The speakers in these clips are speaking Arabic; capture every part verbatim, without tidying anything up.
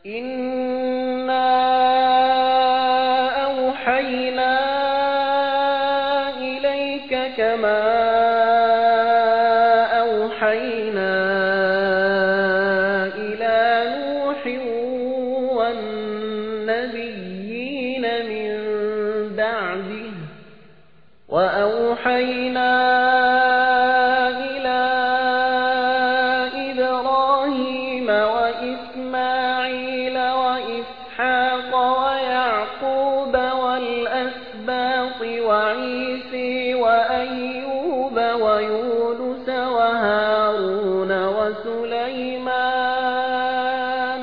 إِنَّا أَوْحَيْنَا إِلَيْكَ كَمَا أَوْحَيْنَا إِلَى نُوحٍ وَالنَّبِيِّينَ مِن بَعْدِهِ وَأَوْحَيْنَا إِلَى إِبْرَاهِيمَ وَإِسْمَاعِيلَ وَإِسْحَاقَ وَيَعْقُوبَ وَالْأَسْبَاطِ وَعِيسَى وَأَيُّوبَ وَيُونُسَ وَهَارُونَ وَسُلَيْمَانَ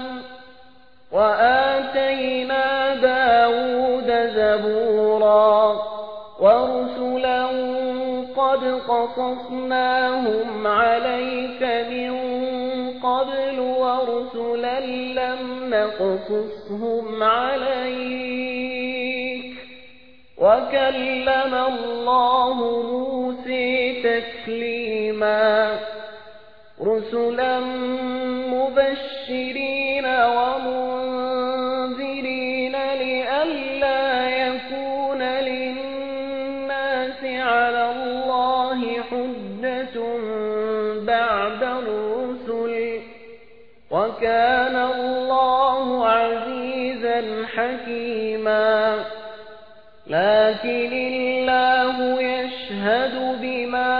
وَآتَيْنَا دَاوُودَ زَبُورًا وَرُسُلًا قَدْ قَصَصْنَاهُمْ عَلَيْكَ مِنْ قَبْلُ وَرُسُلًا لَّمْ نَقْصُصْهُمْ عَلَيْكَ وَكَلَّمَ اللَّهُ مُوسَىٰ تَكْلِيمًا رُسُلًا مُبَشِّرِينَ وَمُنذِرِينَ لِئَلَّا يَكُونَ لِلنَّاسِ عَلَى اللَّهِ حُجَّةٌ بَعْدَ الرُّسُلِ وَكَانَ اللَّهُ عَزِيزًا حَكِيمًا لَكِنِ اللَّهُ يَشْهَدُ بِمَا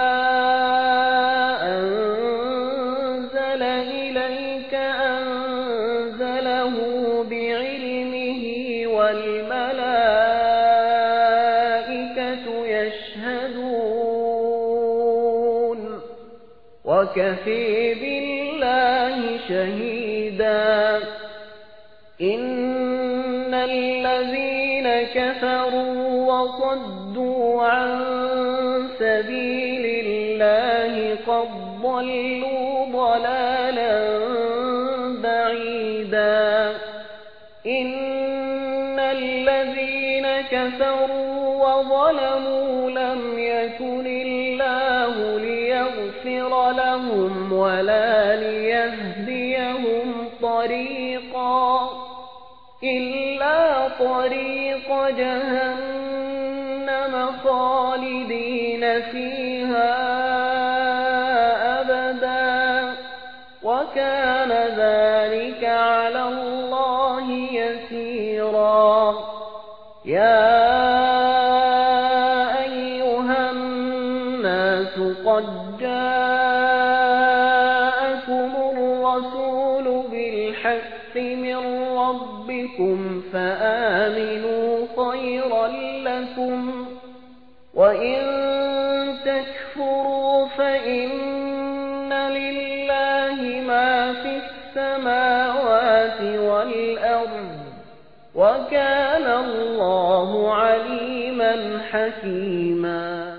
أَنزَلَ إِلَيْكَ أَنزَلَهُ بِعِلْمِهِ وَالْمَلَائِكَةُ يَشْهَدُونَ وَكَفَىٰ بِاللَّهِ شَهِيدًا إِنَّ الَّذِينَ كَفَرُوا وَصَدُّوا عَن سَبِيلِ اللَّهِ قَدْ ضَلُّوا ضَلَالًا بَعِيدًا إِنَّ الَّذِينَ كَفَرُوا وَظَلَمُوا لَمْ يَكُنِ اللَّهُ لِيَغْفِرَ لَهُمْ وَلَا لِيَهْدِيَهُمْ طَرِيقًا إِلَّا طَرِيقَ جَهَنَّمَ خَالِدِينَ فِيهَا أَبَدًا وَكَانَ ذَلِكَ عَلَى اللَّهِ يَسِيرًا يَا أَيُّهَا النَّاسُ قَدْ جَاءَكُمُ الرَّسُولُ بِالْحَقِّ مِنْ رَبِّكُمْ فَآمِنُوا خَيْرًا لَكُمْ وَإِن تَكْفُرُوا فَإِنَّ لِلَّهِ مَا فِي السَّمَاوَاتِ وَالْأَرْضِ وَكَانَ اللَّهُ عَلِيمًا حَكِيمًا